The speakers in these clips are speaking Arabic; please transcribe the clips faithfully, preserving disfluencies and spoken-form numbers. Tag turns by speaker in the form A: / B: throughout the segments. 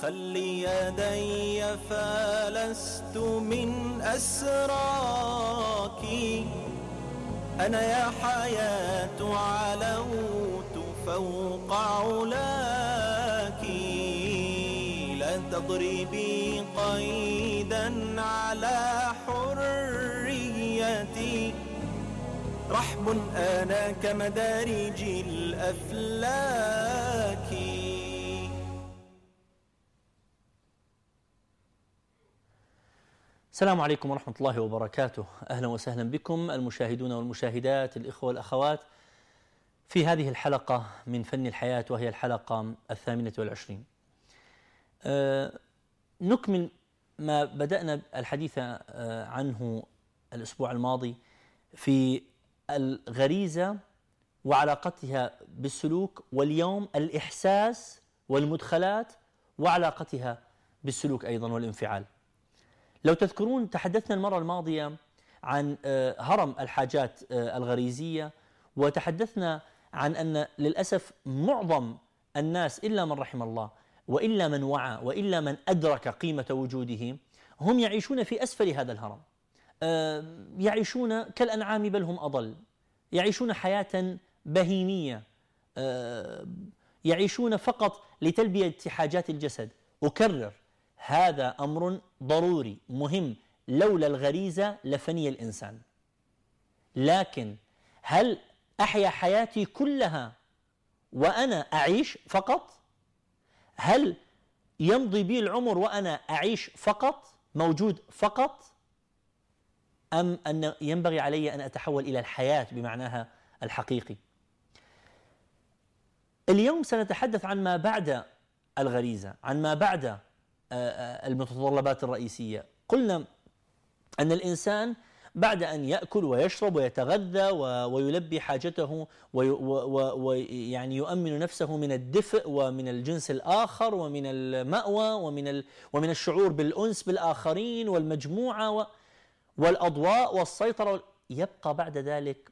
A: خلي يدي فلست من أسراك، أنا يا حياة علوت فوق علاك، لا تضربي قيدا على حريتي، رحب أنا كمدارج الأفلاك.
B: السلام عليكم ورحمة الله وبركاته. أهلا وسهلا بكم المشاهدون والمشاهدات، الإخوة والأخوات، في هذه الحلقة من فن الحياة، وهي الحلقة الثامنة والعشرين. أه نكمل ما بدأنا الحديث أه عنه الأسبوع الماضي في الغريزة وعلاقتها بالسلوك، واليوم الإحساس والمدخلات وعلاقتها بالسلوك أيضا والانفعال. لو تذكرون تحدثنا المرة الماضية عن هرم الحاجات الغريزية، وتحدثنا عن أن للأسف معظم الناس إلا من رحم الله وإلا من وعى وإلا من أدرك قيمة وجوده هم يعيشون في أسفل هذا الهرم، يعيشون كالأنعام بل هم أضل، يعيشون حياة بهيمية، يعيشون فقط لتلبية حاجات الجسد. أكرر، هذا أمر ضروري مهم، لولا الغريزة لفني الإنسان. لكن هل أحيا حياتي كلها وأنا أعيش فقط؟ هل يمضي بي العمر وأنا أعيش فقط، موجود فقط؟ أم أن ينبغي علي أن أتحول إلى الحياة بمعناها الحقيقي؟ اليوم سنتحدث عن ما بعد الغريزة، عن ما بعد المتطلبات الرئيسية. قلنا أن الإنسان بعد أن يأكل ويشرب ويتغذى ويلبي حاجته ويعني يؤمن نفسه من الدفء ومن الجنس الآخر ومن المأوى ومن ومن الشعور بالأنس بالآخرين والمجموعة والأضواء والسيطرة، يبقى بعد ذلك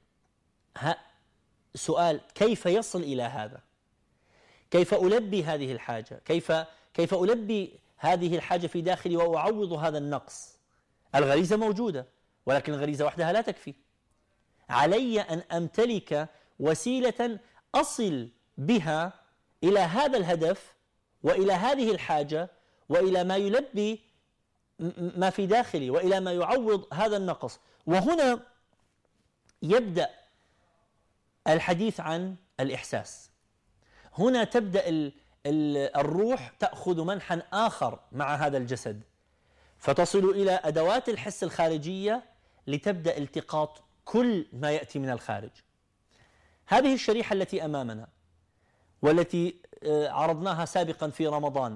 B: سؤال: كيف يصل إلى هذا؟ كيف ألبي هذه الحاجة؟ كيف كيف ألبي هذه الحاجة في داخلي وأعوض هذا النقص؟ الغريزة موجودة، ولكن الغريزة وحدها لا تكفي. علي أن أمتلك وسيلة أصل بها إلى هذا الهدف وإلى هذه الحاجة وإلى ما يلبي ما في داخلي وإلى ما يعوض هذا النقص. وهنا يبدأ الحديث عن الإحساس. هنا تبدأ الروح تأخذ منحا آخر مع هذا الجسد، فتصل إلى أدوات الحس الخارجية لتبدأ التقاط كل ما يأتي من الخارج. هذه الشريحة التي أمامنا والتي عرضناها سابقا في رمضان،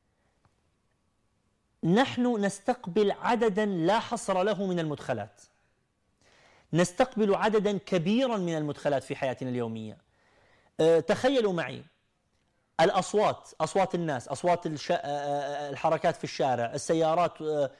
B: نحن نستقبل عددا لا حصر له من المدخلات، نستقبل عددا كبيرا من المدخلات في حياتنا اليومية. تخيلوا معي الأصوات، أصوات الناس، أصوات الحركات في الشارع، السيارات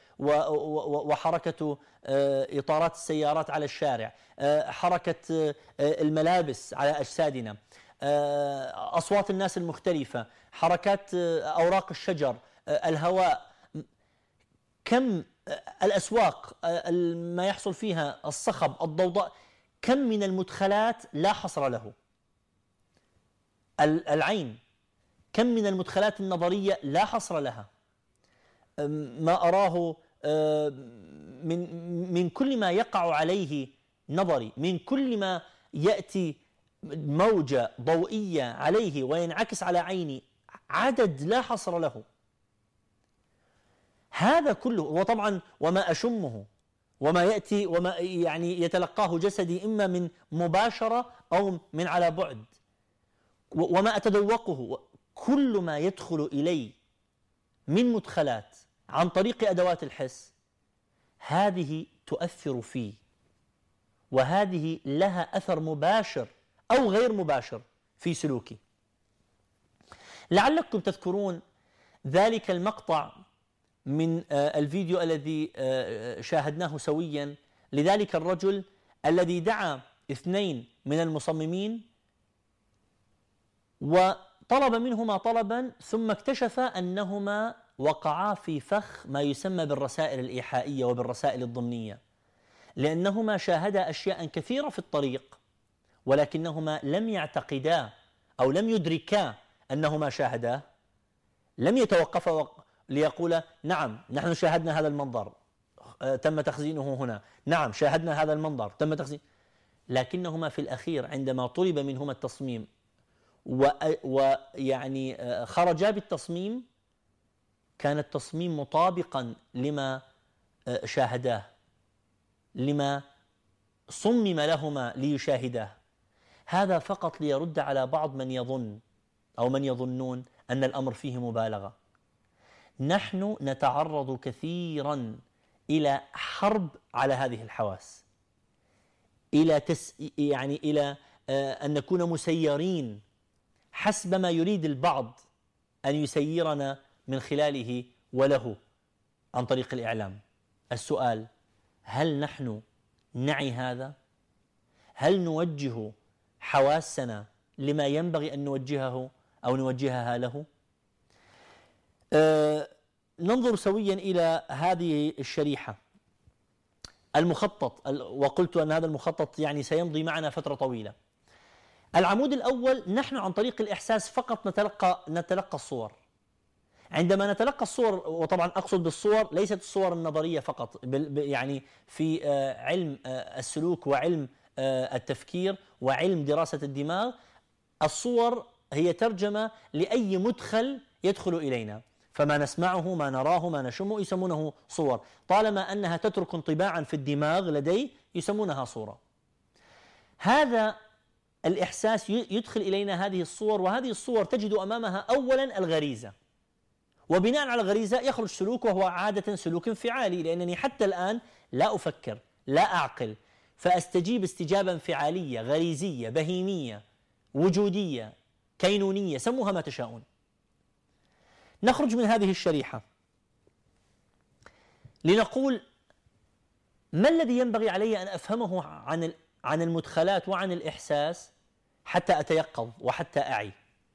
B: وحركة إطارات السيارات على الشارع، حركة الملابس على أجسادنا، أصوات الناس المختلفة، حركات أوراق الشجر، الهواء، كم الأسواق ما يحصل فيها، الصخب، الضوضاء، كم من المدخلات لا حصر له. العين، كم من المدخلات النظرية لا حصر لها. ما أراه من من كل ما يقع عليه نظري، من كل ما يأتي موجة ضوئية عليه وينعكس على عيني، عدد لا حصر له. هذا كله، وطبعا وما أشمه وما يأتي وما يعني يتلقاه جسدي إما من مباشرة أو من على بعد، وما أتذوقه، كل ما يدخل إلي من مدخلات عن طريق أدوات الحس، هذه تؤثر فيه، وهذه لها أثر مباشر أو غير مباشر في سلوكي. لعلكم تذكرون ذلك المقطع من الفيديو الذي شاهدناه سويا لذلك الرجل الذي دعا اثنين من المصممين طلب منهما طلبا ثم اكتشف أنهما وقعا في فخ ما يسمى بالرسائل الإيحائية وبالرسائل الضمنية، لأنهما شاهدا أشياء كثيرة في الطريق ولكنهما لم يعتقدا أو لم يدركا أنهما شاهدا، لم يتوقفا ليقولا نعم نحن شاهدنا هذا المنظر تم تخزينه هنا، نعم شاهدنا هذا المنظر تم تخزين، لكنهما في الأخير عندما طلب منهما التصميم ويعني خرجا بالتصميم كان التصميم مطابقا لما شاهداه، لما صمم لهما ليشاهداه. هذا فقط ليرد على بعض من يظن أو من يظنون أن الأمر فيه مبالغة. نحن نتعرض كثيرا إلى حرب على هذه الحواس، إلى تس يعني إلى أن نكون مسيرين حسب ما يريد البعض أن يسيرنا من خلاله وله عن طريق الإعلام. السؤال: هل نحن نعي هذا؟ هل نوجه حواسنا لما ينبغي أن نوجهه أو نوجهها له؟ أه ننظر سويا إلى هذه الشريحة المخطط، وقلت أن هذا المخطط يعني سيمضي معنا فترة طويلة. العمود الأول: نحن عن طريق الإحساس فقط نتلقى نتلقى الصور. عندما نتلقى الصور، وطبعا أقصد بالصور ليست الصور النظرية فقط، يعني في علم السلوك وعلم التفكير وعلم دراسة الدماغ، الصور هي ترجمة لأي مدخل يدخل إلينا، فما نسمعه ما نراه ما نشمه يسمونه صور، طالما أنها تترك انطباعا في الدماغ لدي يسمونها صورة. هذا الإحساس يدخل إلينا هذه الصور، وهذه الصور تجد أمامها أولا الغريزة، وبناء على الغريزة يخرج سلوك، وهو عادة سلوك انفعالي، لأنني حتى الآن لا أفكر لا أعقل، فأستجيب استجابة انفعالية غريزية بهيمية وجودية كينونية، سموها ما تشاءون. نخرج من هذه الشريحة لنقول: ما الذي ينبغي علي أن أفهمه عن عن المدخلات وعن الإحساس حتى أتيقظ وحتى أعي؟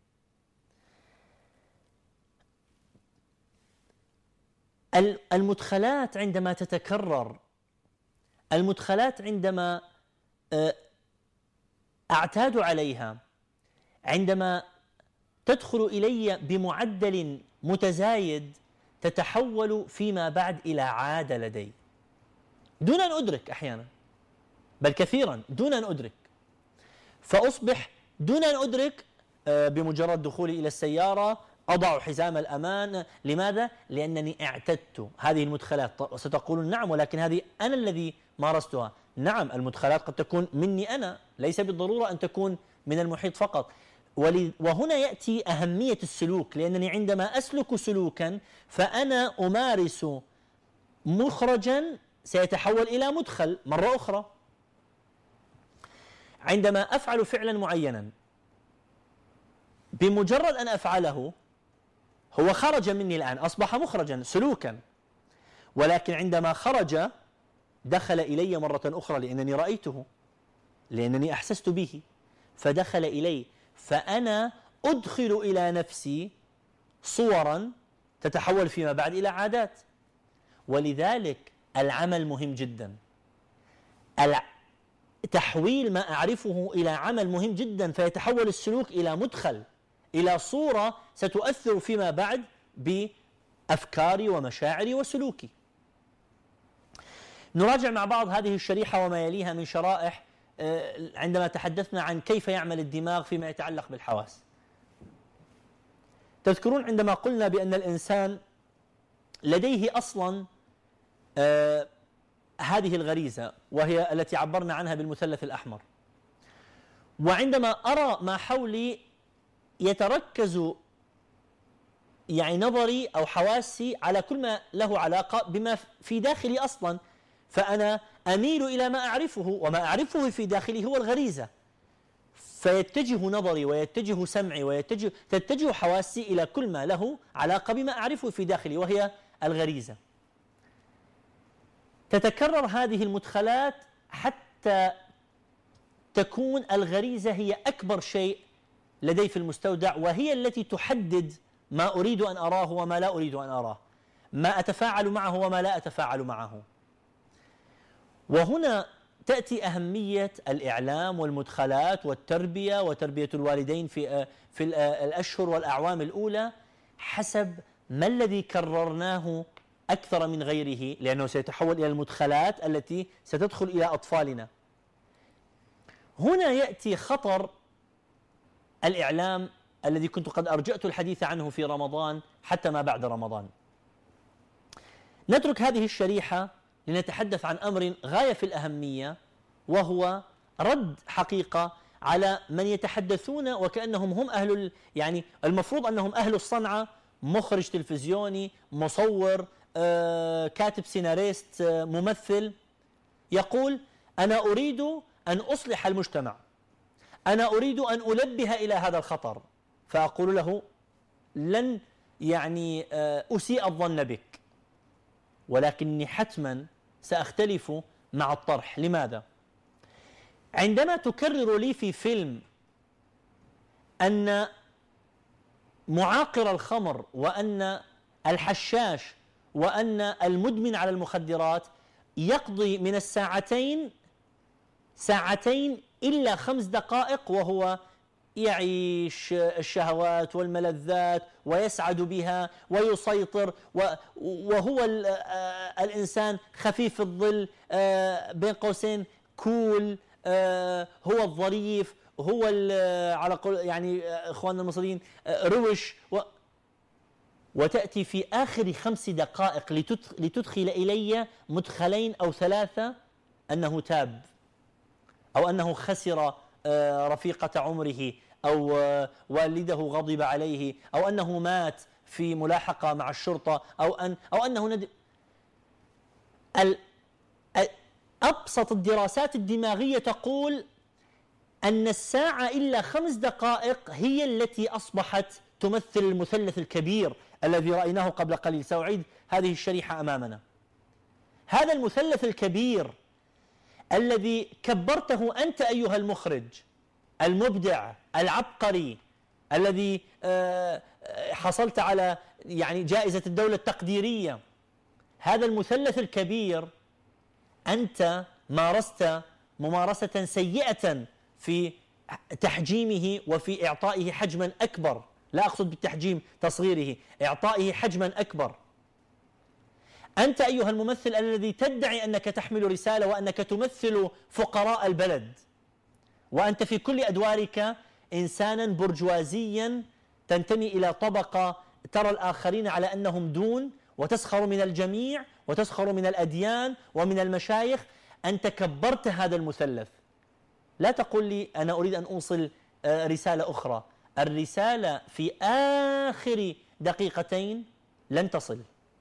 B: المدخلات عندما تتكرر، المدخلات عندما أعتاد عليها، عندما تدخل إلي بمعدل متزايد، تتحول فيما بعد إلى عادة لدي دون أن أدرك، أحيانا بل كثيرا دون أن أدرك، فأصبح دون أن أدرك بمجرد دخولي إلى السيارة أضع حزام الأمان. لماذا؟ لأنني اعتدت هذه المدخلات. ستقولون نعم، ولكن هذه أنا الذي مارستها. نعم، المدخلات قد تكون مني أنا، ليس بالضرورة أن تكون من المحيط فقط. وهنا يأتي أهمية السلوك، لأنني عندما أسلك سلوكا فأنا أمارس مخرجا سيتحول إلى مدخل مرة أخرى. عندما أفعل فعلا معينا، بمجرد أن أفعله هو خرج مني الآن، أصبح مخرجا سلوكا، ولكن عندما خرج دخل إلي مرة أخرى، لأنني رأيته، لأنني أحسست به، فدخل إلي، فأنا أدخل إلى نفسي صورا تتحول فيما بعد إلى عادات. ولذلك العمل مهم جدا، تحويل ما أعرفه إلى عمل مهم جدا، فيتحول السلوك إلى مدخل، إلى صورة ستؤثر فيما بعد بأفكاري ومشاعري وسلوكي. نراجع مع بعض هذه الشريحة وما يليها من شرائح عندما تحدثنا عن كيف يعمل الدماغ فيما يتعلق بالحواس. تذكرون عندما قلنا بأن الإنسان لديه أصلا آه هذه الغريزة، وهي التي عبرنا عنها بالمثلث الأحمر، وعندما أرى ما حولي يتركز يعني نظري أو حواسي على كل ما له علاقة بما في داخلي أصلا، فأنا أميل إلى ما أعرفه، وما أعرفه في داخلي هو الغريزة، فيتجه نظري ويتجه سمعي ويتجه تتجه حواسي إلى كل ما له علاقة بما أعرفه في داخلي، وهي الغريزة. تتكرر هذه المدخلات حتى تكون الغريزة هي أكبر شيء لدي في المستودع، وهي التي تحدد ما أريد أن أراه وما لا أريد أن أراه، ما أتفاعل معه وما لا أتفاعل معه. وهنا تأتي أهمية الإعلام والمدخلات والتربية وتربية الوالدين في في الأشهر والأعوام الأولى حسب ما الذي كررناه أكثر من غيره، لأنه سيتحول إلى المدخلات التي ستدخل إلى أطفالنا. هنا يأتي خطر الإعلام الذي كنت قد أرجأت الحديث عنه في رمضان حتى ما بعد رمضان. نترك هذه الشريحة لنتحدث عن أمر غاية في الأهمية، وهو رد حقيقة على من يتحدثون وكأنهم هم أهل، يعني المفروض أنهم أهل الصنعة، مخرج تلفزيوني، مصور، آه، كاتب سيناريست، آه، ممثل، يقول أنا أريد أن أصلح المجتمع، أنا أريد أن أنبه إلى هذا الخطر. فأقول له لن يعني آه، أسيء الظن بك، ولكني حتما سأختلف مع الطرح. لماذا؟ عندما تكرر لي في فيلم أن معاقر الخمر وأن الحشاش وأن المدمن على المخدرات يقضي من الساعتين ساعتين إلا خمس دقائق وهو يعيش الشهوات والملذات ويسعد بها ويسيطر، وهو الإنسان خفيف الظل، بين قوسين كول، هو الظريف، هو على قول يعني إخواننا المصريين روش، و وتأتي في آخر خمس دقائق لتدخل إلي مدخلين أو ثلاثة: أنه تاب، أو أنه خسر رفيقة عمره، أو والده غضب عليه، أو أنه مات في ملاحقة مع الشرطة، أو أن أو أنه ند... أبسط الدراسات الدماغية تقول أن الساعة إلا خمس دقائق هي التي أصبحت تمثل المثلث الكبير الذي رأيناه قبل قليل. سأعيد هذه الشريحة أمامنا. هذا المثلث الكبير الذي كبرته أنت أيها المخرج المبدع العبقري الذي حصلت على يعني جائزة الدولة التقديرية، هذا المثلث الكبير أنت مارست ممارسة سيئة في تحجيمه وفي إعطائه حجما أكبر. لا أقصد بالتحجيم تصغيره، إعطائه حجما أكبر. أنت أيها الممثل الذي تدعي أنك تحمل رسالة وأنك تمثل فقراء البلد، وأنت في كل أدوارك إنسانا برجوازيا تنتمي إلى طبقة ترى الآخرين على أنهم دون، وتسخر من الجميع وتسخر من الأديان ومن المشايخ. أنت كبرت هذا المثلث. لا تقول لي أنا أريد أن أوصل رسالة أخرى. الرسالة في آخر دقيقتين لن تصل.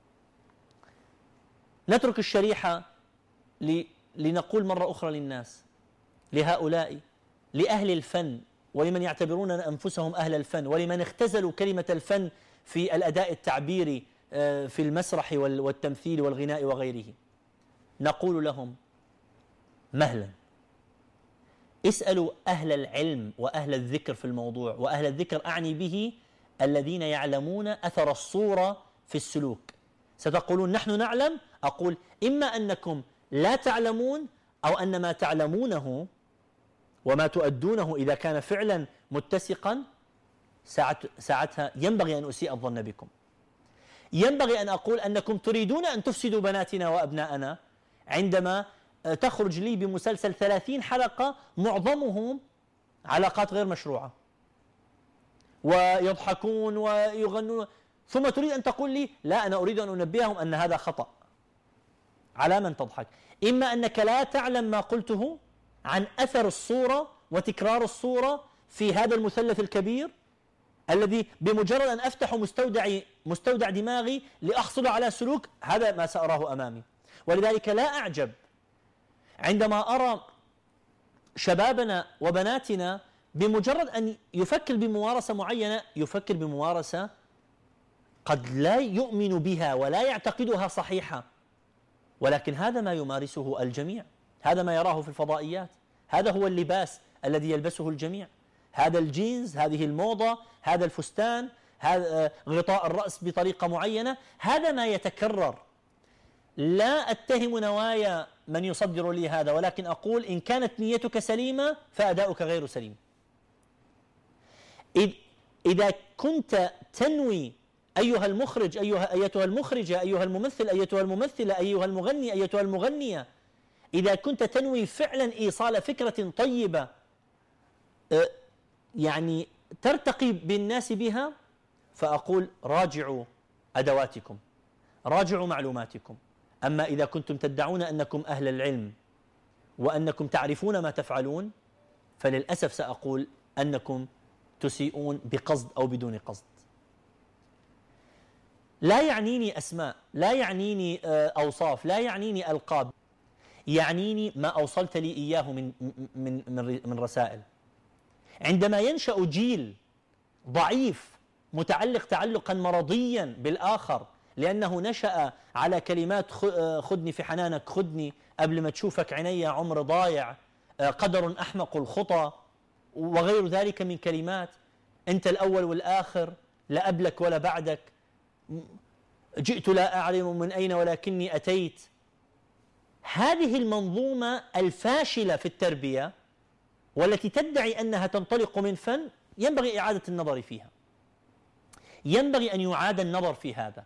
B: نترك الشريحة لنقول مرة أخرى للناس، لهؤلاء، لأهل الفن ولمن يعتبرون أنفسهم أهل الفن ولمن اختزلوا كلمة الفن في الأداء التعبيري في المسرح والتمثيل والغناء وغيره، نقول لهم مهلا، اسألوا أهل العلم وأهل الذكر في الموضوع. وأهل الذكر أعني به الذين يعلمون أثر الصورة في السلوك. ستقولون نحن نعلم. أقول إما أنكم لا تعلمون، أو أن ما تعلمونه وما تؤدونه إذا كان فعلا متسقا ساعتها ينبغي أن أسيء الظن بكم. ينبغي أن أقول أنكم تريدون أن تفسدوا بناتنا وأبناءنا عندما تخرج لي بمسلسل ثلاثين حلقة معظمهم علاقات غير مشروعة ويضحكون ويغنون، ثم تريد أن تقول لي لا أنا أريد أن أنبههم أن هذا خطأ. على من تضحك؟ إما أنك لا تعلم ما قلته عن أثر الصورة وتكرار الصورة في هذا المثلث الكبير الذي بمجرد أن أفتح مستودع مستودع دماغي لأحصل على سلوك، هذا ما سأراه أمامي. ولذلك لا أعجب عندما أرى شبابنا وبناتنا بمجرد أن يفكر بممارسة معينة يفكر بممارسة قد لا يؤمن بها ولا يعتقدها صحيحة، ولكن هذا ما يمارسه الجميع، هذا ما يراه في الفضائيات، هذا هو اللباس الذي يلبسه الجميع. هذا الجينز، هذه الموضة، هذا الفستان، هذا غطاء الرأس بطريقة معينة، هذا ما يتكرر. لا أتهم نوايا من يصدر لي هذا، ولكن أقول إن كانت نيتك سليمة فأداؤك غير سليم. إذا كنت تنوي أيها المخرج، أيها أيتها المخرجة، أيها الممثل، أيتها الممثلة، أيها المغني، أيتها المغنية، إذا كنت تنوي فعلا إيصال فكرة طيبة يعني ترتقي بالناس بها، فأقول راجعوا أدواتكم، راجعوا معلوماتكم. أما إذا كنتم تدعون أنكم أهل العلم وأنكم تعرفون ما تفعلون، فللأسف سأقول أنكم تسيئون بقصد أو بدون قصد. لا يعنيني أسماء، لا يعنيني أوصاف، لا يعنيني ألقاب، يعنيني ما أوصلت لي إياه من من من من رسائل. عندما ينشأ جيل ضعيف متعلق تعلقا مرضيا بالآخر لأنه نشأ على كلمات خذني في حنانك، خذني قبل ما تشوفك عيني، عمر ضايع، قدر أحمق الخطى، وغير ذلك من كلمات، أنت الأول والآخر، لا قبلك ولا بعدك، جئت لا أعلم من أين ولكني أتيت. هذه المنظومة الفاشلة في التربية والتي تدعي أنها تنطلق من فن ينبغي إعادة النظر فيها، ينبغي أن يعاد النظر في هذا.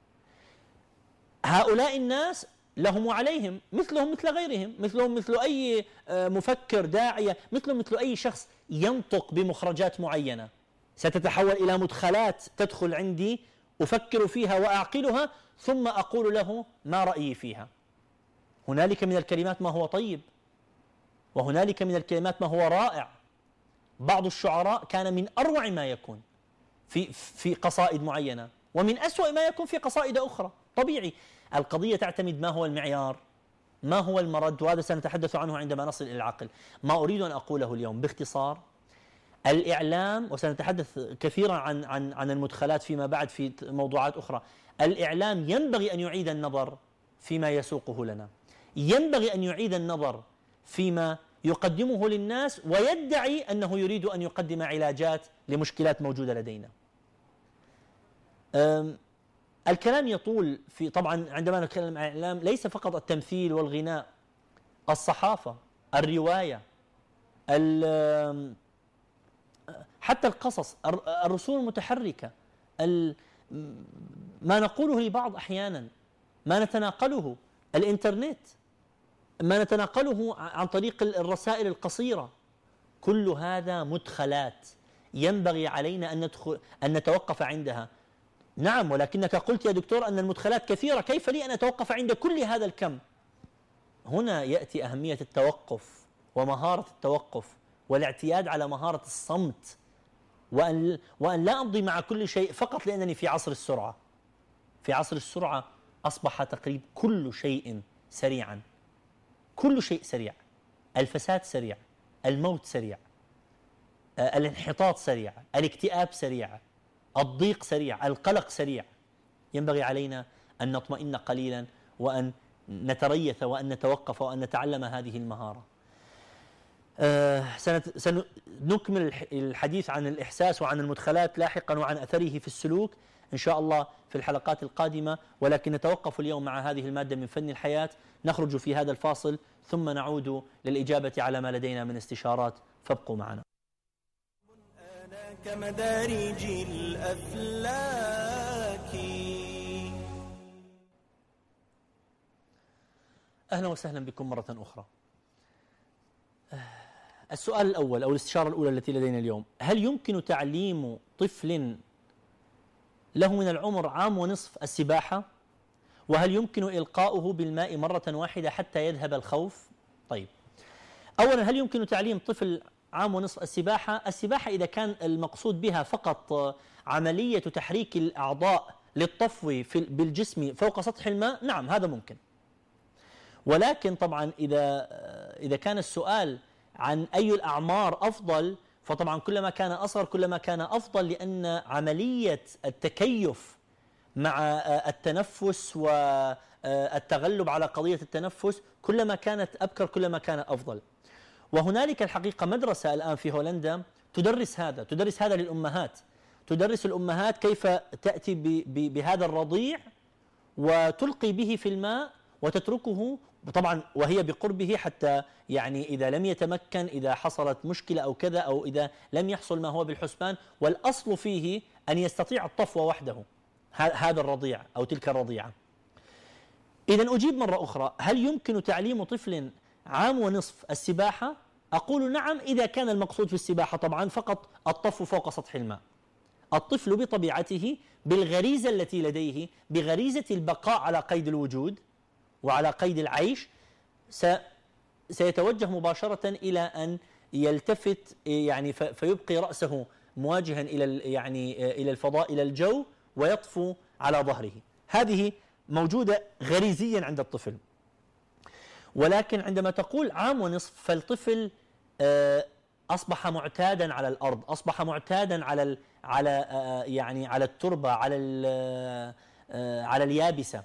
B: هؤلاء الناس لهم وعليهم، مثلهم مثل غيرهم، مثلهم مثل أي مفكر داعية، مثلهم مثل أي شخص ينطق بمخرجات معينة ستتحول إلى مدخلات تدخل عندي أفكر فيها وأعقلها ثم أقول له ما رأيي فيها. هنالك من الكلمات ما هو طيب، وهنالك من الكلمات ما هو رائع. بعض الشعراء كان من أروع ما يكون في في قصائد معينة، ومن أسوأ ما يكون في قصائد أخرى. طبيعي، القضية تعتمد ما هو المعيار، ما هو المرد، وهذا سنتحدث عنه عندما نصل إلى العقل. ما أريد أن أقوله اليوم باختصار، الإعلام، وسنتحدث كثيرا عن عن عن المدخلات فيما بعد في موضوعات أخرى، الإعلام ينبغي أن يعيد النظر فيما يسوقه لنا، ينبغي أن يعيد النظر فيما يقدمه للناس ويدعي أنه يريد أن يقدم علاجات لمشكلات موجودة لدينا. الكلام يطول في، طبعا عندما نتكلم عن الإعلام ليس فقط التمثيل والغناء، الصحافة، الرواية، حتى القصص، الرسوم المتحركة، ما نقوله لبعض أحيانا، ما نتناقله، الإنترنت، ما نتناقله عن طريق الرسائل القصيرة، كل هذا مدخلات ينبغي علينا أن ندخل أن نتوقف عندها. نعم، ولكنك قلت يا دكتور أن المدخلات كثيرة، كيف لي أن أتوقف عند كل هذا الكم؟ هنا يأتي أهمية التوقف ومهارة التوقف والاعتياد على مهارة الصمت، وأن وأن لا أمضي مع كل شيء فقط لأنني في عصر السرعة. في عصر السرعة أصبح تقريبا كل شيء سريعا، كل شيء سريع، الفساد سريع، الموت سريع، الانحطاط سريع، الاكتئاب سريع، الضيق سريع، القلق سريع. ينبغي علينا أن نطمئن قليلا وأن نتريث وأن نتوقف وأن نتعلم هذه المهارة. آه سنكمل الحديث عن الإحساس وعن المدخلات لاحقا وعن أثره في السلوك إن شاء الله في الحلقات القادمة، ولكن نتوقف اليوم مع هذه المادة من فن الحياة. نخرج في هذا الفاصل ثم نعود للإجابة على ما لدينا من استشارات، فابقوا معنا.
A: أنا كمدارج الأفلاك.
B: أهلا وسهلا بكم مرة أخرى. السؤال الأول أو الاستشارة الأولى التي لدينا اليوم: هل يمكن تعليم طفل له من العمر عام ونصف السباحة؟ وهل يمكن إلقاؤه بالماء مرة واحدة حتى يذهب الخوف؟ طيب، أولا، هل يمكن تعليم طفل عام ونصف السباحة؟ السباحة إذا كان المقصود بها فقط عملية تحريك الأعضاء للطفو بالجسم فوق سطح الماء، نعم هذا ممكن. ولكن طبعا إذا إذا كان السؤال عن أي الأعمار أفضل، فطبعا كلما كان أصغر كلما كان أفضل، لأن عملية التكيف مع التنفس والتغلب على قضية التنفس كلما كانت أبكر كلما كان أفضل. وهنالك الحقيقة مدرسة الآن في هولندا تدرس هذا، تدرس هذا للأمهات، تدرس الأمهات كيف تأتي بهذا الرضيع وتلقي به في الماء وتتركه طبعا وهي بقربه، حتى يعني إذا لم يتمكن، إذا حصلت مشكلة أو كذا، أو إذا لم يحصل ما هو بالحسبان، والأصل فيه أن يستطيع الطفو وحده هذا الرضيع أو تلك الرضيعة. إذن أجيب مرة أخرى: هل يمكن تعليم طفل عام ونصف السباحة؟ أقول نعم، إذا كان المقصود في السباحة طبعا فقط الطفو فوق سطح الماء. الطفل بطبيعته بالغريزة التي لديه، بغريزة البقاء على قيد الوجود وعلى قيد العيش، سيتوجه مباشرة إلى أن يلتفت يعني فيبقي رأسه مواجها إلى يعني إلى الفضاء، إلى الجو، ويطفو على ظهره. هذه موجودة غريزيا عند الطفل. ولكن عندما تقول عام ونصف فالطفل أصبح معتادا على الأرض، أصبح معتادا على على يعني على التربة، على على اليابسة.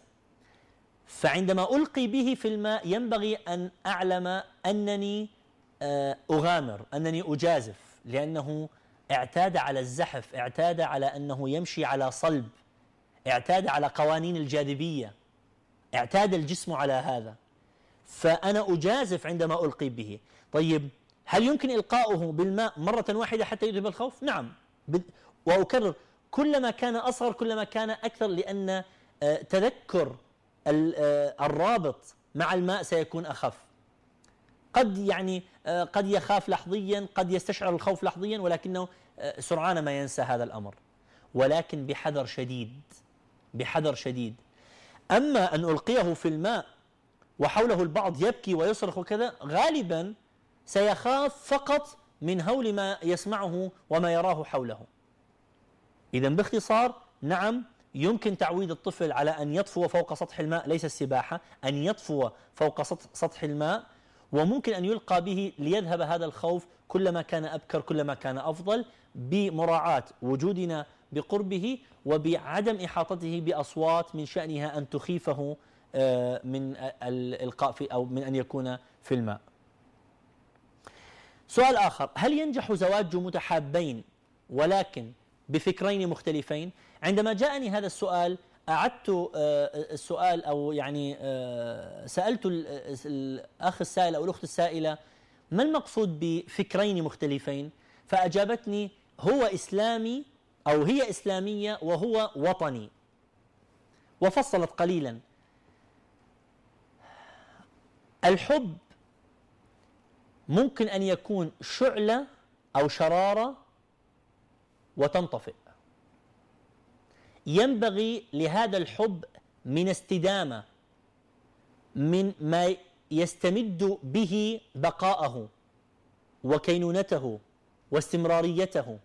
B: فعندما ألقي به في الماء ينبغي أن أعلم أنني أغامر، أنني أجازف، لأنه اعتاد على الزحف، اعتاد على أنه يمشي على صلب، اعتاد على قوانين الجاذبية، اعتاد الجسم على هذا، فأنا أجازف عندما ألقي به. طيب هل يمكن إلقاؤه بالماء مرة واحدة حتى يذهب الخوف؟ نعم، وأكرر، كلما كان أصغر كلما كان أكثر، لأن تذكر الرابط مع الماء سيكون أخف. قد يعني قد يخاف لحظيا، قد يستشعر الخوف لحظيا، ولكنه سرعان ما ينسى هذا الأمر، ولكن بحذر شديد، بحذر شديد. أما أن ألقيه في الماء وحوله البعض يبكي ويصرخ وكذا، غالبا سيخاف فقط من هول ما يسمعه وما يراه حوله. إذن باختصار، نعم، يمكن تعويد الطفل على أن يطفو فوق سطح الماء، ليس السباحة، أن يطفو فوق سطح الماء، وممكن أن يلقى به ليذهب هذا الخوف. كلما كان أبكر كلما كان أفضل، بمراعاة وجودنا بقربه وبعدم إحاطته بأصوات من شأنها أن تخيفه من الإلقاء في أو من أن يكون في الماء. سؤال آخر: هل ينجح زواج متحابين ولكن بفكرين مختلفين؟ عندما جاءني هذا السؤال أعدت السؤال، أو يعني سألت الأخ السائل أو الأخت السائلة ما المقصود بفكرين مختلفين؟ فأجابتني: هو إسلامي أو هي إسلامية وهو وطني. وفصلت قليلا. الحب ممكن أن يكون شعلة أو شرارة وتنطفئ. ينبغي لهذا الحب من استدامة، من ما يستمد به بقاءه وكينونته واستمراريته.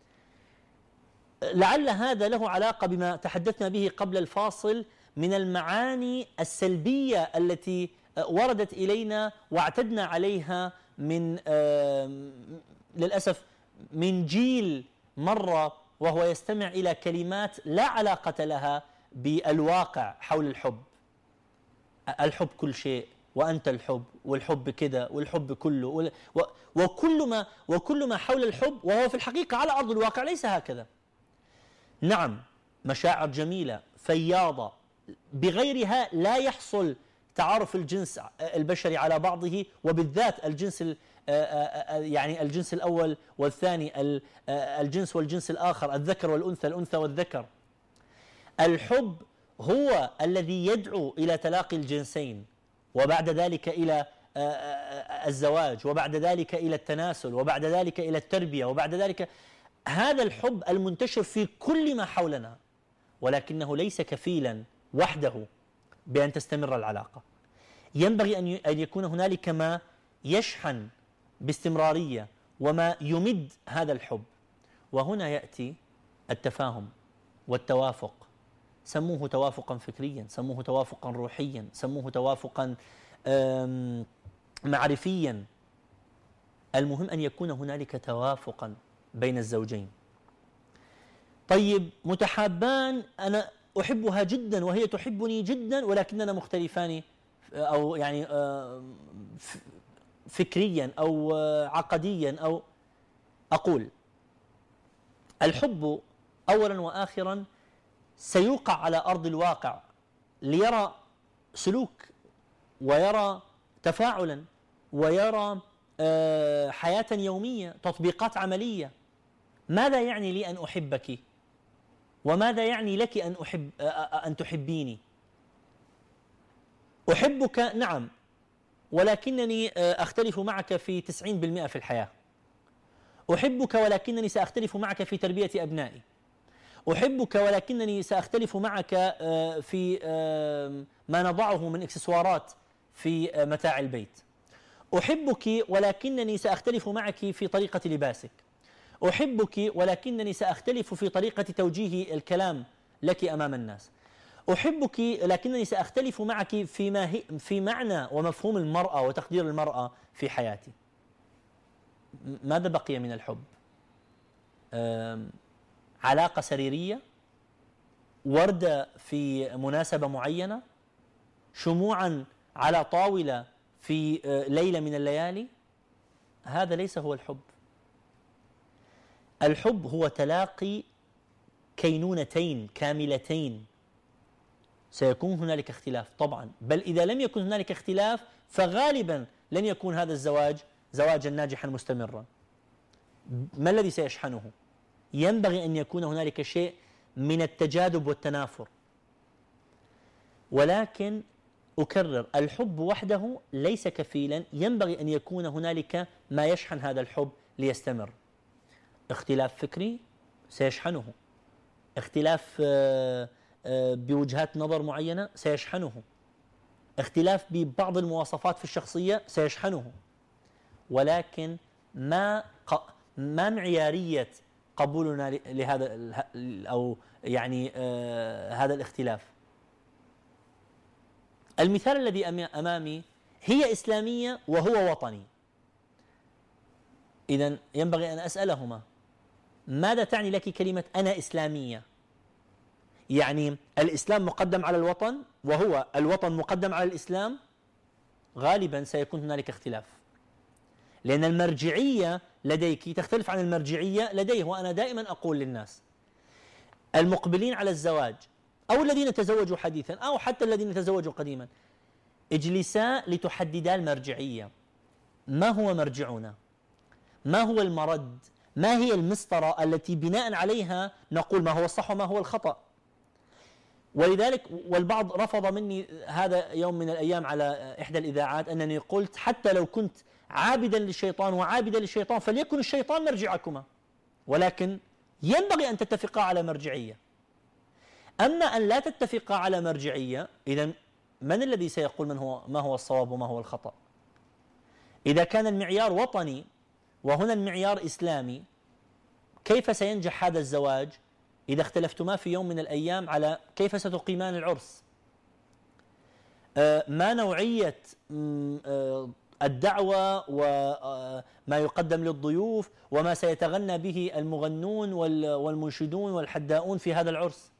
B: لعل هذا له علاقة بما تحدثنا به قبل الفاصل من المعاني السلبية التي وردت إلينا واعتدنا عليها من للأسف من جيل مرة وهو يستمع إلى كلمات لا علاقة لها بالواقع حول الحب. الحب كل شيء، وأنت الحب، والحب كذا، والحب كله، وكل ما وكل ما حول الحب، وهو في الحقيقة على أرض الواقع ليس هكذا. نعم، مشاعر جميلة فياضة، بغيرها لا يحصل تعارف الجنس البشري على بعضه، وبالذات الجنس يعني الجنس الأول والثاني، الجنس والجنس الآخر، الذكر والأنثى، الأنثى والذكر. الحب هو الذي يدعو إلى تلاقي الجنسين، وبعد ذلك إلى الزواج، وبعد ذلك إلى التناسل، وبعد ذلك إلى التربية، وبعد ذلك هذا الحب المنتشر في كل ما حولنا، ولكنه ليس كفيلا وحده بأن تستمر العلاقة. ينبغي أن يكون هنالك ما يشحن باستمرارية وما يمد هذا الحب. وهنا يأتي التفاهم والتوافق. سموه توافقا فكريا، سموه توافقا روحيا، سموه توافقا معرفيا. المهم أن يكون هنالك توافقا بين الزوجين. طيب، متحابان، أنا أحبها جدا وهي تحبني جدا، ولكننا مختلفان، أو يعني فكريا أو عقديا، أو أقول الحب أولا وآخرا سيوقع على أرض الواقع ليرى سلوك ويرى تفاعلا ويرى حياة يومية، تطبيقات عملية. ماذا يعني لي أن أحبك؟ وماذا يعني لك أن أحب أن تحبيني؟ أحبك نعم، ولكنني أختلف معك في تسعين بالمئة في الحياة. أحبك ولكنني سأختلف معك في تربية أبنائي. أحبك ولكنني سأختلف معك في ما نضعه من إكسسوارات في متاع البيت. أحبك ولكنني سأختلف معك في طريقة لباسك. أحبك ولكنني سأختلف في طريقة توجيه الكلام لك أمام الناس. أحبك لكنني سأختلف معك في, في معنى ومفهوم المرأة وتقدير المرأة في حياتي. ماذا بقي من الحب؟ علاقة سريرية، وردة في مناسبة معينة، شموعا على طاولة في ليلة من الليالي. هذا ليس هو الحب. الحب هو تلاقي كينونتين كاملتين. سيكون هنالك اختلاف طبعا، بل إذا لم يكن هنالك اختلاف فغالبا لن يكون هذا الزواج زواجا ناجحا مستمرا. ما الذي سيشحنه؟ ينبغي أن يكون هنالك شيء من التجاذب والتنافر. ولكن أكرر، الحب وحده ليس كفيلا، ينبغي أن يكون هنالك ما يشحن هذا الحب ليستمر. اختلاف فكري سيشحنه، اختلاف بوجهات نظر معينة سيشحنه، اختلاف ببعض المواصفات في الشخصية سيشحنه. ولكن ما ما معيارية قبولنا لهذا أو يعني آه هذا الاختلاف؟ المثال الذي أمامي هي إسلامية وهو وطني. إذن ينبغي أن أسألهما: ماذا تعني لك كلمة أنا إسلامية؟ يعني الإسلام مقدم على الوطن وهو الوطن مقدم على الإسلام؟ غالبا سيكون هنالك اختلاف، لأن المرجعية لديك تختلف عن المرجعية لديه. وأنا دائما أقول للناس المقبلين على الزواج أو الذين تزوجوا حديثا أو حتى الذين تزوجوا قديما: اجلسا لتحددا المرجعية. ما هو مرجعنا؟ ما هو المرد؟ ما هي المسطرة التي بناء عليها نقول ما هو الصح وما هو الخطأ؟ ولذلك والبعض رفض مني هذا يوم من الأيام على إحدى الإذاعات أنني قلت: حتى لو كنت عابدا للشيطان وعابدا للشيطان فليكن الشيطان مرجعكما، ولكن ينبغي أن تتفقا على مرجعية. أما أن لا تتفقا على مرجعية، إذن من الذي سيقول من هو ما هو الصواب وما هو الخطأ؟ إذا كان المعيار وطني وهنا المعيار إسلامي، كيف سينجح هذا الزواج إذا اختلفتما في يوم من الأيام على كيف ستقيمان العرس؟ ما نوعية الدعوة وما يقدم للضيوف وما سيتغنى به المغنون والمنشدون والحداؤون في هذا العرس؟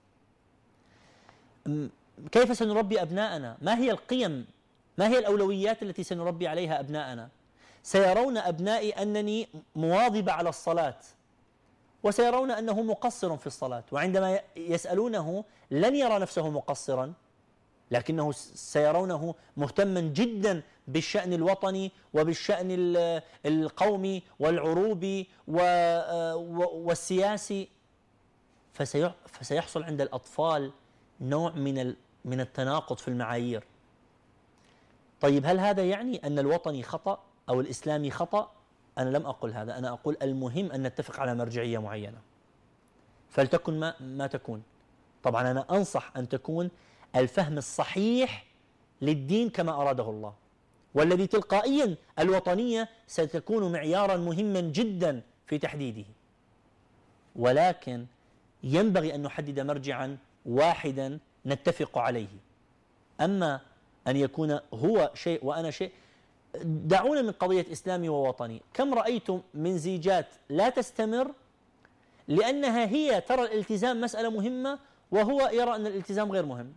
B: كيف سنربي أبناءنا؟ ما هي القيم؟ ما هي الأولويات التي سنربي عليها أبناءنا؟ سيرون أبنائي أنني مواظب على الصلاة، وسيرون أنه مقصر في الصلاة، وعندما يسألونه لن يرى نفسه مقصرا، لكنه سيرونه مهتما جدا بالشأن الوطني وبالشأن القومي والعروبي والسياسي. فسيحصل عند الأطفال نوع من من التناقض في المعايير. طيب هل هذا يعني أن الوطني خطأ أو الإسلامي خطأ؟ أنا لم أقل هذا، أنا أقول المهم أن نتفق على مرجعية معينة فلتكن ما, ما تكون. طبعا أنا أنصح أن تكون الفهم الصحيح للدين كما أراده الله، والذي تلقائيا الوطنية ستكون معيارا مهما جدا في تحديده، ولكن ينبغي أن نحدد مرجعا واحدا نتفق عليه. أما أن يكون هو شيء وأنا شيء، دعونا من قضية إسلامي ووطني. كم رأيت من زيجات لا تستمر لأنها هي ترى الالتزام مسألة مهمة وهو يرى أن الالتزام غير مهم،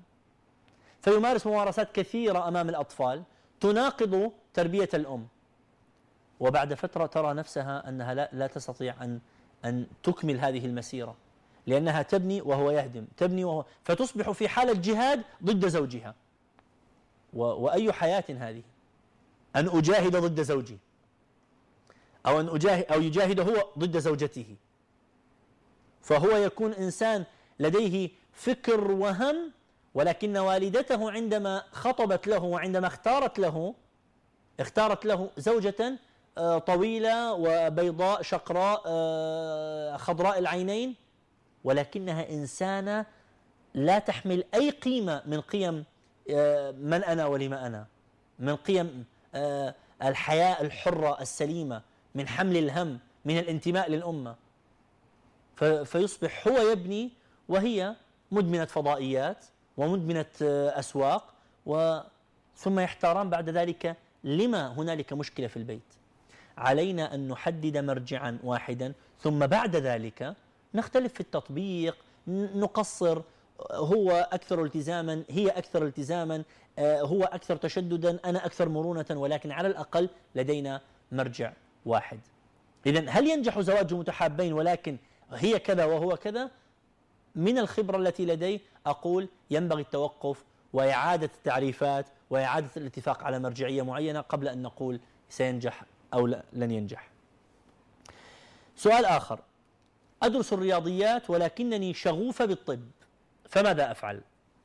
B: فيمارس ممارسات كثيرة أمام الأطفال تناقض تربية الأم، وبعد فترة ترى نفسها أنها لا, لا تستطيع أن أن تكمل هذه المسيرة، لأنها تبني وهو يهدم، تبني وهو، فتصبح في حالة جهاد ضد زوجها. وأي حياة هذه؟ أن أجاهد ضد زوجي، أو أن أجاهد أو يجاهد هو ضد زوجته، فهو يكون إنسان لديه فكر وهم، ولكن والدته عندما خطبت له وعندما اختارت له اختارت له زوجة طويلة وبيضاء شقراء خضراء العينين، ولكنها إنسانة لا تحمل أي قيمة من قيم من أنا ولما أنا، من قيم الحياة الحرة السليمة، من حمل الهم، من الانتماء للأمة. فيصبح هو يبني وهي مدمنة فضائيات ومدمنة أسواق، ثم يحتاران بعد ذلك لما هنالك مشكلة في البيت. علينا أن نحدد مرجعا واحدا، ثم بعد ذلك نختلف في التطبيق، نقصر، هو أكثر التزاما، هي أكثر التزاما، هو أكثر تشددا، أنا أكثر مرونة، ولكن على الأقل لدينا مرجع واحد. إذن هل ينجح زواج متحابين ولكن هي كذا وهو كذا؟ من الخبرة التي لدي أقول ينبغي التوقف وإعادة التعريفات وإعادة الاتفاق على مرجعية معينة قبل أن نقول سينجح أو لن ينجح. سؤال آخر: أدرس الرياضيات ولكنني شغوفة بالطب، فماذا أفعل؟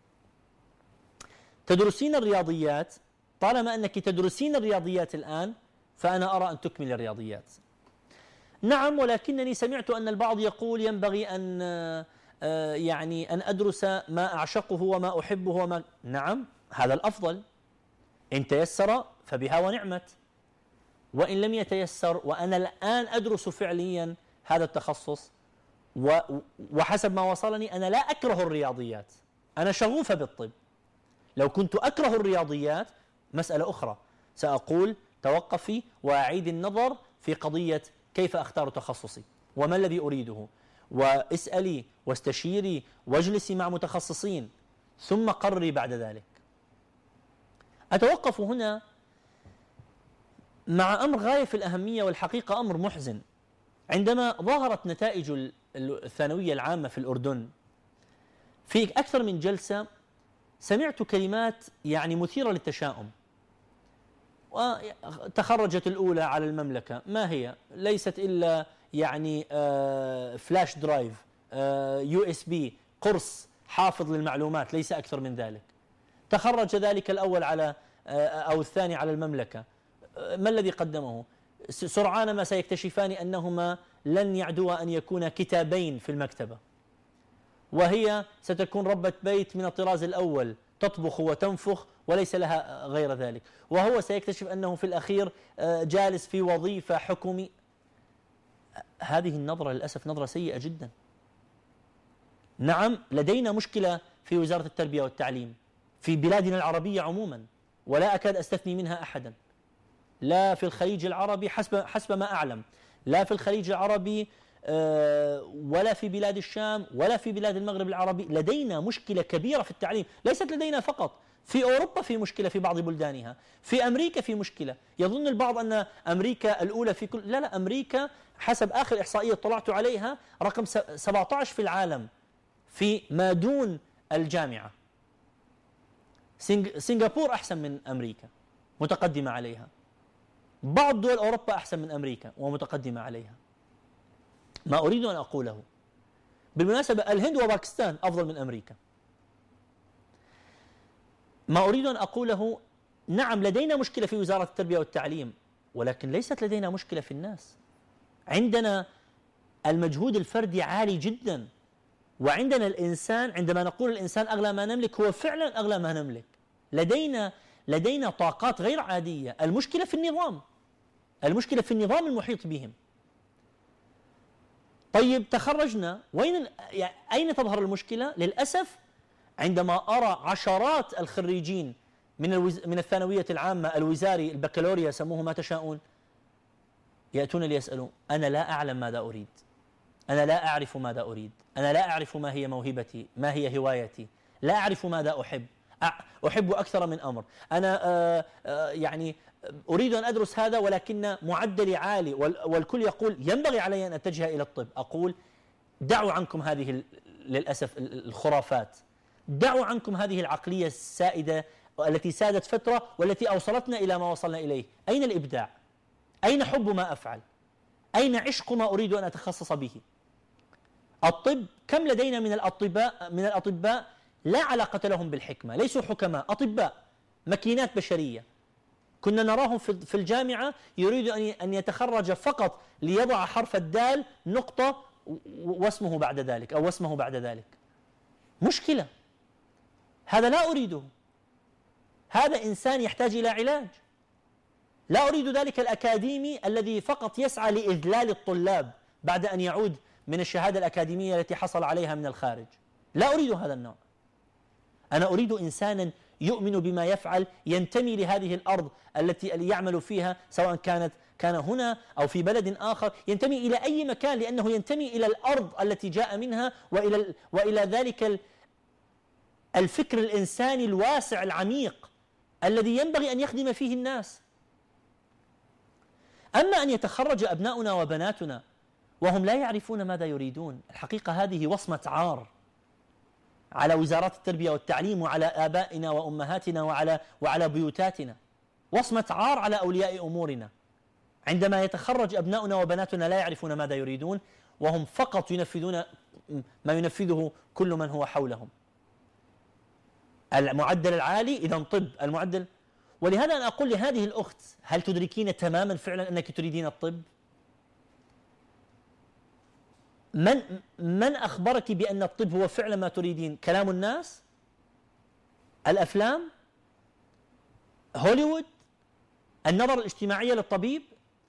B: تدرسين الرياضيات، طالما أنك تدرسين الرياضيات الآن فأنا أرى أن تكمل الرياضيات. نعم، ولكنني سمعت أن البعض يقول ينبغي أن يعني أن أدرس ما أعشقه وما أحبه وما. نعم، هذا الأفضل، إن تيسر فبها ونعمت، وإن لم يتيسر وأنا الآن أدرس فعليا هذا التخصص، وحسب ما وصلني أنا لا أكره الرياضيات، أنا شغوفة بالطب. لو كنت أكره الرياضيات مسألة أخرى، سأقول توقفي وأعيد النظر في قضية كيف أختار تخصصي وما الذي أريده، واسألي واستشيري واجلسي مع متخصصين ثم قرري بعد ذلك. أتوقف هنا مع أمر غاية في الأهمية، والحقيقة أمر محزن. عندما ظهرت نتائج الثانوية العامة في الأردن في أكثر من جلسة سمعت كلمات يعني مثيرة للتشاؤم. وتخرجت الأولى على المملكة، ما هي؟ ليست إلا يعني آه فلاش درايف، آه يو اس بي، قرص حافظ للمعلومات، ليس أكثر من ذلك. تخرج ذلك الأول على آه أو الثاني على المملكة، آه ما الذي قدمه؟ سرعان ما سيكتشفان أنهما لن يعدوا أن يكون كتابين في المكتبة، وهي ستكون ربة بيت من الطراز الأول، تطبخ وتنفخ وليس لها غير ذلك، وهو سيكتشف أنه في الأخير جالس في وظيفة حكومي. هذه النظرة للأسف نظرة سيئة جدا. نعم، لدينا مشكلة في وزارة التربية والتعليم في بلادنا العربية عموما، ولا أكاد أستثني منها أحدا، لا في الخليج العربي حسب حسب ما أعلم، لا في الخليج العربي ولا في بلاد الشام ولا في بلاد المغرب العربي. لدينا مشكلة كبيرة في التعليم، ليست لدينا فقط، في أوروبا في مشكلة في بعض بلدانها، في أمريكا في مشكلة. يظن البعض أن أمريكا الأولى في كل، لا لا، أمريكا حسب آخر إحصائية طلعت عليها رقم سبعة عشر في العالم في ما دون الجامعة. سنغافورة أحسن من أمريكا متقدمة عليها، بعض دول أوروبا أحسن من أمريكا ومتقدمة عليها. ما أريد أن أقوله بالمناسبة، الهند وباكستان أفضل من أمريكا. ما أريد أن أقوله، نعم لدينا مشكلة في وزارة التربية والتعليم، ولكن ليست لدينا مشكلة في الناس. عندنا المجهود الفردي عالي جدا، وعندنا الإنسان، عندما نقول الإنسان أغلى ما نملك، هو فعلا أغلى ما نملك. لدينا لدينا طاقات غير عادية. المشكلة في النظام، المشكلة في النظام المحيط بهم. طيب تخرجنا، وين يعني أين تظهر المشكلة؟ للأسف عندما أرى عشرات الخريجين من الوز... من الثانوية العامة الوزاري البكالوريا سموه ما تشاءون، يأتون ليسألون: أنا لا أعلم ماذا أريد، أنا لا أعرف ماذا أريد، أنا لا أعرف ما هي موهبتي، ما هي هوايتي، لا أعرف ماذا أحب، أحب أكثر من أمر، أنا آآ آآ يعني أريد أن أدرس هذا ولكن معدلي عالي والكل يقول ينبغي علي أن أتجه إلى الطب. أقول دعوا عنكم هذه للأسف الخرافات، دعوا عنكم هذه العقلية السائدة التي سادت فترة والتي أوصلتنا إلى ما وصلنا إليه. أين الإبداع؟ أين حب ما أفعل؟ أين عشق ما أريد أن أتخصص به؟ الطب كم لدينا من الأطباء من الأطباء لا علاقة لهم بالحكمة، ليسوا حكماء، أطباء ماكينات بشرية. كنا نراهم في الجامعة يريد أن يتخرج فقط ليضع حرف الدال نقطة واسمه بعد ذلك أو واسمه بعد ذلك. مشكلة، هذا لا أريده. هذا إنسان يحتاج إلى علاج. لا أريد ذلك الأكاديمي الذي فقط يسعى لإذلال الطلاب بعد أن يعود من الشهادة الأكاديمية التي حصل عليها من الخارج. لا أريد هذا النوع. أنا أريد إنسانا يؤمن بما يفعل، ينتمي لهذه الأرض التي يعمل فيها، سواء كانت كان هنا أو في بلد آخر، ينتمي إلى أي مكان لأنه ينتمي إلى الأرض التي جاء منها وإلى وإلى ذلك الفكر الإنساني الواسع العميق الذي ينبغي أن يخدم فيه الناس. أما أن يتخرج أبناؤنا وبناتنا وهم لا يعرفون ماذا يريدون، الحقيقة هذه وصمة عار على وزارات التربية والتعليم وعلى آبائنا وأمهاتنا وعلى وعلى بيوتاتنا، وصمة عار على أولياء أمورنا عندما يتخرج أبناؤنا وبناتنا لا يعرفون ماذا يريدون وهم فقط ينفذون ما ينفذه كل من هو حولهم. المعدل العالي إذا طب، المعدل. ولهذا أنا أقول لهذه الأخت: هل تدركين تماما فعلا أنك تريدين الطب؟ من من أخبرك بأن الطب هو فعلا ما تريدين؟ كلام الناس؟ الأفلام؟ هوليوود؟ النظرة الاجتماعية للطبيب؟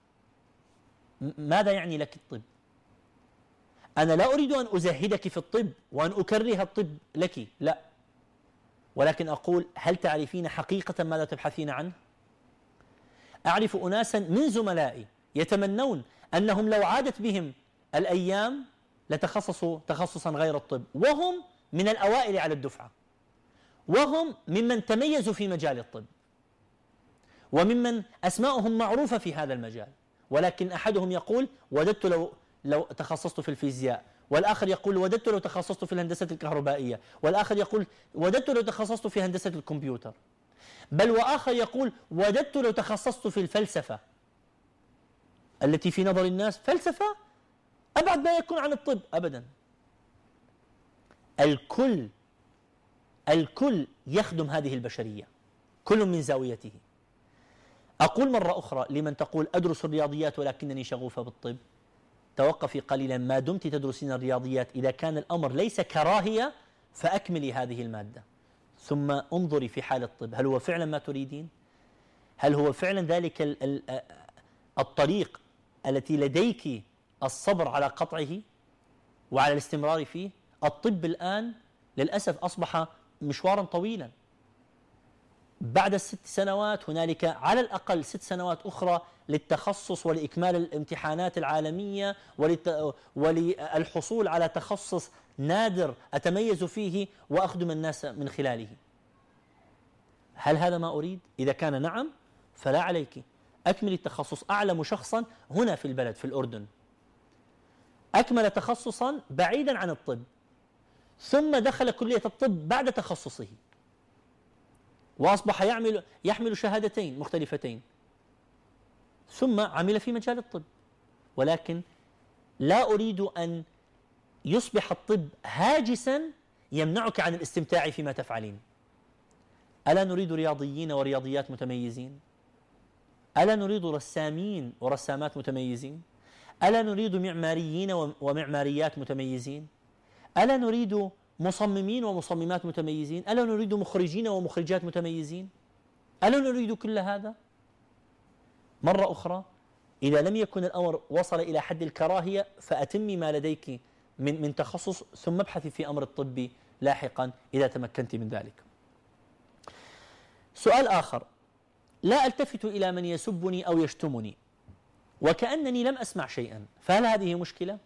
B: ماذا يعني لك الطب؟ أنا لا أريد أن أزهدك في الطب وأن أكره الطب لك، لا، ولكن أقول: هل تعرفين حقيقة ماذا تبحثين عنه؟ أعرف أناسا من زملائي يتمنون أنهم لو عادت بهم الأيام لتخصصوا تخصصا غير الطب، وهم من الأوائل على الدفعة، وهم ممن تميزوا في مجال الطب، وممن أسماؤهم معروفة في هذا المجال، ولكن أحدهم يقول: وددت لو لو تخصصت في الفيزياء، والآخر يقول: وددت لو تخصصت في الهندسة الكهربائية، والآخر يقول: وددت لو تخصصت في هندسة الكمبيوتر، بل وآخر يقول: وددت لو تخصصت في الفلسفة، التي في نظر الناس فلسفة أبعد ما يكون عن الطب. أبدا، الكل الكل يخدم هذه البشرية، كل من زاويته. أقول مرة أخرى لمن تقول: أدرس الرياضيات ولكنني شغوفة بالطب، توقفي قليلا. ما دمت تدرسين الرياضيات، إذا كان الأمر ليس كراهية فأكملي هذه المادة، ثم انظري في حال الطب، هل هو فعلا ما تريدين؟ هل هو فعلا ذلك الطريق التي لديك الصبر على قطعه وعلى الاستمرار فيه؟ الطب الآن للأسف أصبح مشوارا طويلا. بعد الست سنوات هنالك على الأقل ست سنوات أخرى للتخصص ولإكمال الامتحانات العالمية ولت... وللحصول على تخصص نادر أتميز فيه وأخدم الناس من خلاله. هل هذا ما أريد؟ إذا كان نعم فلا عليك، أكمل التخصص. أعلم شخصا هنا في البلد في الأردن أكمل تخصصا بعيدا عن الطب، ثم دخل كلية الطب بعد تخصصه، وأصبح يعمل يحمل شهادتين مختلفتين، ثم عمل في مجال الطب. ولكن لا أريد أن يصبح الطب هاجسا يمنعك عن الاستمتاع فيما تفعلين. ألا نريد رياضيين ورياضيات متميزين؟ ألا نريد رسامين ورسامات متميزين؟ ألا نريد معماريين ومعماريات متميزين؟ ألا نريد مصممين ومصممات متميزين؟ ألا نريد مخرجين ومخرجات متميزين؟ ألا نريد كل هذا؟ مرة أخرى، إذا لم يكن الأمر وصل إلى حد الكراهية فأتمي ما لديك من من تخصص، ثم ابحثي في أمر الطب لاحقا إذا تمكنت من ذلك. سؤال آخر: لا ألتفت إلى من يسبني أو يشتمني وكأنني لم أسمع شيئا، فهل هذه مشكلة؟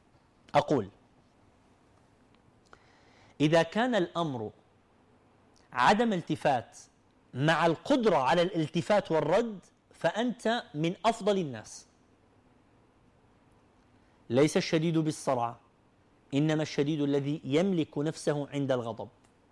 B: أقول: إذا كان الأمر عدم التفات مع القدرة على الالتفات والرد، فأنت من أفضل الناس. ليس الشديد بالصرع، إنما الشديد الذي يملك نفسه عند الغضب.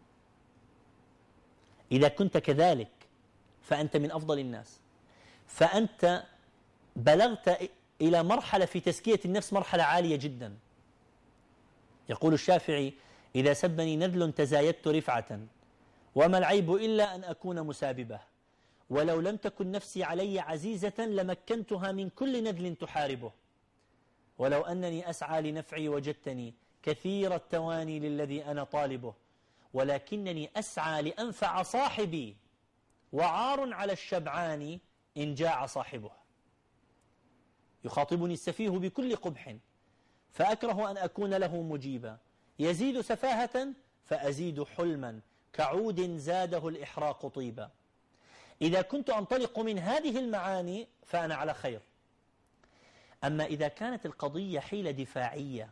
B: إذا كنت كذلك فأنت من أفضل الناس، فأنت بلغت إلى مرحلة في تزكية النفس، مرحلة عالية جدا. يقول الشافعي: إذا سبني نذل تزايدت رفعة، وما العيب إلا أن أكون مساببة، ولو لم تكن نفسي علي عزيزة لمكنتها من كل نذل تحاربه، ولو أنني أسعى لنفعي وجدتني كثير التواني للذي أنا طالبه، ولكنني أسعى لأنفع صاحبي، وعار على الشبعان إن جاع صاحبه. يخاطبني السفيه بكل قبح، فأكره أن أكون له مجيبا، يزيد سفاهة فأزيد حلما، كعود زاده الإحراق طيبا. إذا كنت أنطلق من هذه المعاني فأنا على خير. أما إذا كانت القضية حيلة دفاعية،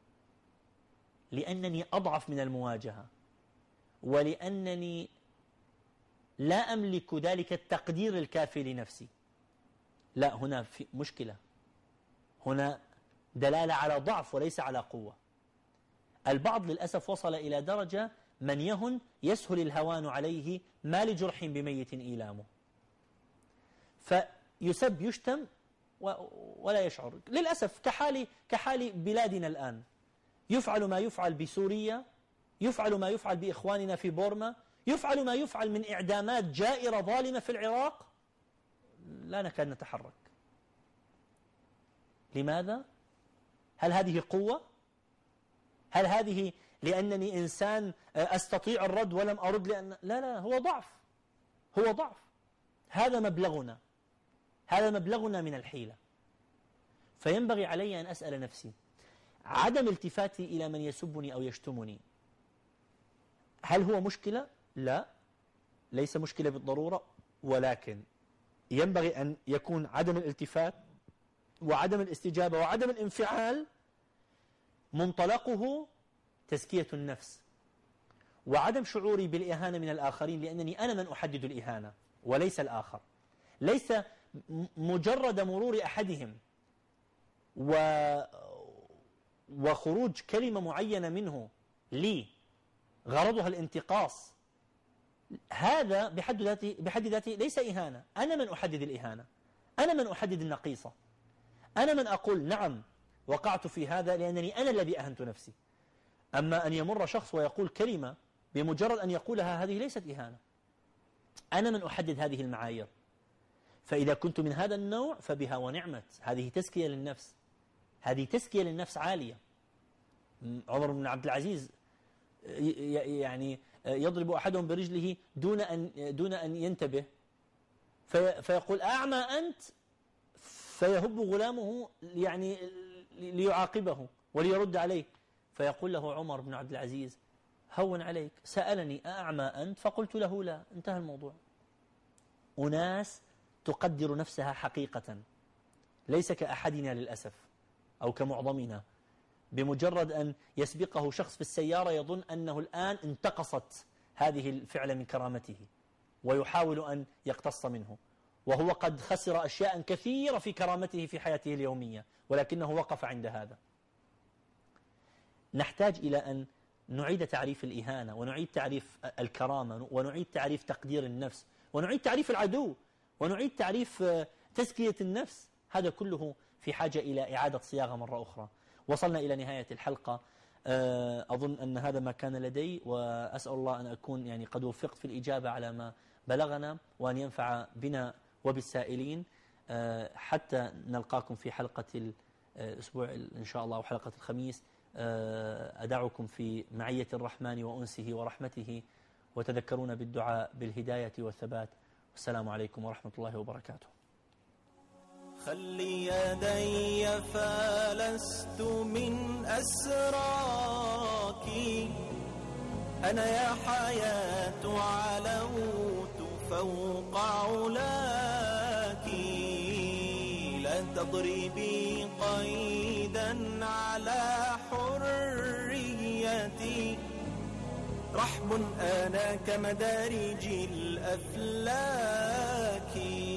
B: لأنني أضعف من المواجهة، ولأنني لا أملك ذلك التقدير الكافي لنفسي، لا، هنا في مشكلة، هنا دلالة على ضعف وليس على قوة. البعض للأسف وصل إلى درجة من يهن يسهل الهوان عليه، ما لجرح بميت إيلامه، فيسب يشتم ولا يشعر. للأسف كحال كحال بلادنا الآن، يفعل ما يفعل بسوريا، يفعل ما يفعل بإخواننا في بورما، يفعل ما يفعل من إعدامات جائرة ظالمة في العراق، لا نكاد نتحرك. لماذا؟ هل هذه قوة؟ هل هذه لأنني إنسان أستطيع الرد ولم أرد لأن... لا لا، هو ضعف، هو ضعف. هذا مبلغنا، هذا مبلغنا من الحيلة. فينبغي علي أن أسأل نفسي: عدم التفاتي إلى من يسبني أو يشتمني هل هو مشكلة؟ لا، ليس مشكلة بالضرورة، ولكن ينبغي أن يكون عدم الالتفات وعدم الاستجابة وعدم الانفعال منطلقه تزكية النفس، وعدم شعوري بالإهانة من الآخرين، لأنني أنا من أحدد الإهانة وليس الآخر. ليس مجرد مرور أحدهم و... وخروج كلمة معينة منه لي غرضها الانتقاص، هذا بحد ذاته بحد ذاته ليس إهانة. أنا من أحدد الإهانة، أنا من أحدد النقيصة، أنا من أقول نعم وقعت في هذا لأنني أنا الذي أهنت نفسي. أما أن يمر شخص ويقول كلمة بمجرد أن يقولها، هذه ليست إهانة. أنا من أحدد هذه المعايير. فإذا كنت من هذا النوع فبها ونعمت، هذه تزكية للنفس، هذه تزكية للنفس عالية. عمر بن عبد العزيز يعني يضرب أحدهم برجله دون أن دون أن ينتبه، في فيقول: أعمى أنت؟ فيهب غلامه يعني ليعاقبه وليرد عليه، فيقول له عمر بن عبد العزيز: هون عليك، سألني أعمى أنت؟ فقلت له لا، انتهى الموضوع. أناس تقدر نفسها حقيقة، ليس كأحدنا للأسف أو كمعظمنا، بمجرد أن يسبقه شخص في السيارة يظن أنه الآن انتقصت هذه الفعل من كرامته ويحاول أن يقتص منه، وهو قد خسر أشياء كثيرة في كرامته في حياته اليومية، ولكنه وقف عند هذا. نحتاج إلى أن نعيد تعريف الإهانة، ونعيد تعريف الكرامة، ونعيد تعريف تقدير النفس، ونعيد تعريف العدو، ونعيد تعريف تزكية النفس. هذا كله في حاجة إلى إعادة صياغة مرة أخرى. وصلنا إلى نهاية الحلقة، أظن أن هذا ما كان لدي، وأسأل الله أن أكون يعني قد وفقت في الإجابة على ما بلغنا، وأن ينفع بنا وبالسائلين، حتى نلقاكم في حلقة الأسبوع إن شاء الله، وحلقة الخميس. أدعوكم في معية الرحمن وأنسه ورحمته، وتذكرون بالدعاء بالهداية والثبات. والسلام عليكم ورحمة الله وبركاته.
A: خلي يدي فلست من أسراك، أنا يا حياة علوت فوق علاك، لا تضربي قيدا على حريتي، رحم أنا كمدارج الأفلاك.